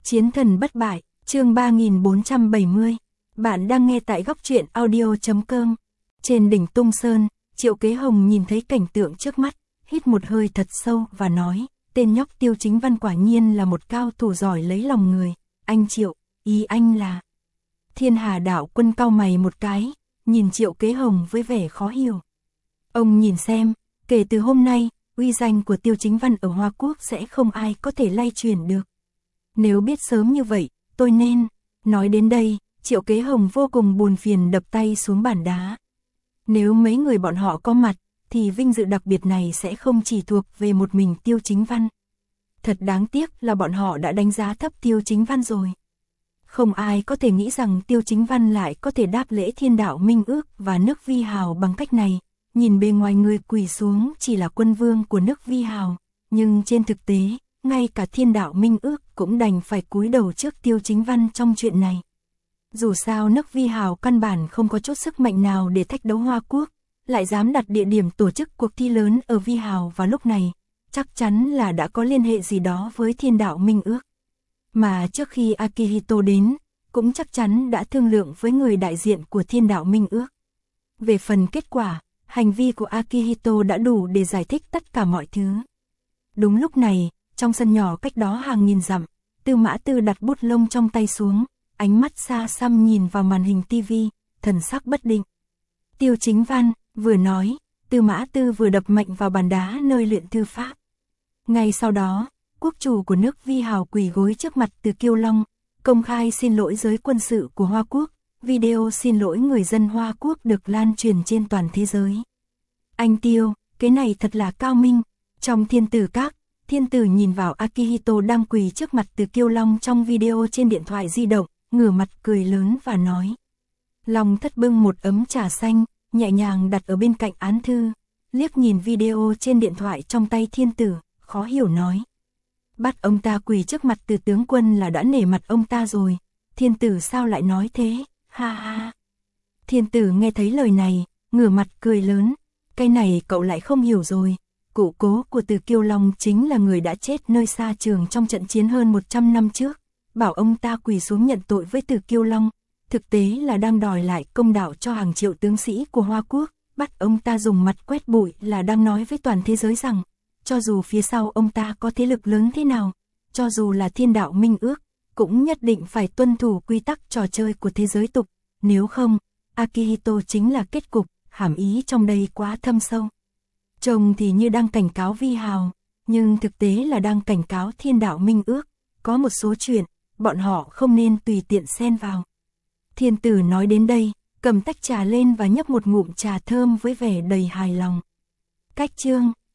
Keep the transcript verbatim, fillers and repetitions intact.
Chiến thần bất bại, chương ba nghìn bốn trăm bảy mươi. Bạn đang nghe tại góc truyện audio chấm com. Trên đỉnh Tung Sơn, Triệu Kế Hồng nhìn thấy cảnh tượng trước mắt, hít một hơi thật sâu và nói, tên nhóc Tiêu Chính Văn quả nhiên là một cao thủ giỏi lấy lòng người. Anh Triệu, ý anh là... Thiên Hà Đạo Quân cau mày một cái, nhìn Triệu Kế Hồng với vẻ khó hiểu. Ông nhìn xem, kể từ hôm nay, uy danh của Tiêu Chính Văn ở Hoa Quốc sẽ không ai có thể lay chuyển được. Nếu biết sớm như vậy, tôi nên... Nói đến đây, Triệu Kế Hồng vô cùng buồn phiền đập tay xuống bàn đá. Nếu mấy người bọn họ có mặt, thì vinh dự đặc biệt này sẽ không chỉ thuộc về một mình Tiêu Chính Văn. Thật đáng tiếc là bọn họ đã đánh giá thấp Tiêu Chính Văn rồi. Không ai có thể nghĩ rằng Tiêu Chính Văn lại có thể đáp lễ Thiên Đạo Minh Ước và nước Vi Hào bằng cách này. Nhìn bề ngoài người quỳ xuống chỉ là quân vương của nước Vi Hào, nhưng trên thực tế, ngay cả Thiên Đạo Minh Ước cũng đành phải cúi đầu trước Tiêu Chính Văn trong chuyện này. Dù sao nước Vi Hào căn bản không có chút sức mạnh nào để thách đấu Hoa Quốc, lại dám đặt địa điểm tổ chức cuộc thi lớn ở Vi Hào vào lúc này, chắc chắn là đã có liên hệ gì đó với Thiên Đạo Minh Ước. Mà trước khi Akihito đến, cũng chắc chắn đã thương lượng với người đại diện của Thiên Đạo Minh Ước. Về phần kết quả, hành vi của Akihito đã đủ để giải thích tất cả mọi thứ. Đúng lúc này, trong sân nhỏ cách đó hàng nghìn dặm, Tư Mã Tư đặt bút lông trong tay xuống, ánh mắt xa xăm nhìn vào màn hình tivi, thần sắc bất định. Tiêu Chính Văn, vừa nói, Tư Mã Tư vừa đập mạnh vào bàn đá nơi luyện thư pháp. Ngay sau đó, quốc chủ của nước Vi Hào quỳ gối trước mặt Từ Kiêu Long, công khai xin lỗi giới quân sự của Hoa Quốc, video xin lỗi người dân Hoa Quốc được lan truyền trên toàn thế giới. Anh Tiêu, cái này thật là cao minh. Trong Thiên Tử Các, Thiên Tử nhìn vào Akihito đang quỳ trước mặt Từ Kiêu Long trong video trên điện thoại di động, ngửa mặt cười lớn và nói. Long Thất bưng một ấm trà xanh, nhẹ nhàng đặt ở bên cạnh án thư, liếc nhìn video trên điện thoại trong tay Thiên Tử, khó hiểu nói. Bắt ông ta quỳ trước mặt Từ tướng quân là đã nể mặt ông ta rồi, Thiên Tử sao lại nói thế, ha ha. Thiên Tử nghe thấy lời này, ngửa mặt cười lớn, cái này cậu lại không hiểu rồi. Cụ cố của Từ Kiêu Long chính là người đã chết nơi xa trường trong trận chiến hơn một trăm năm trước, bảo ông ta quỳ xuống nhận tội với Từ Kiêu Long, thực tế là đang đòi lại công đạo cho hàng triệu tướng sĩ của Hoa Quốc, bắt ông ta dùng mặt quét bụi là đang nói với toàn thế giới rằng, cho dù phía sau ông ta có thế lực lớn thế nào, cho dù là Thiên Đạo Minh Ước, cũng nhất định phải tuân thủ quy tắc trò chơi của thế giới tục, nếu không, Akihito chính là kết cục, hàm ý trong đây quá thâm sâu. Trông thì như đang cảnh cáo Vi Hào, nhưng thực tế là đang cảnh cáo Thiên Đạo Minh Ước, có một số chuyện, bọn họ không nên tùy tiện xen vào. Thiên Tử nói đến đây, cầm tách trà lên và nhấp một ngụm trà thơm với vẻ đầy hài lòng. Cách chương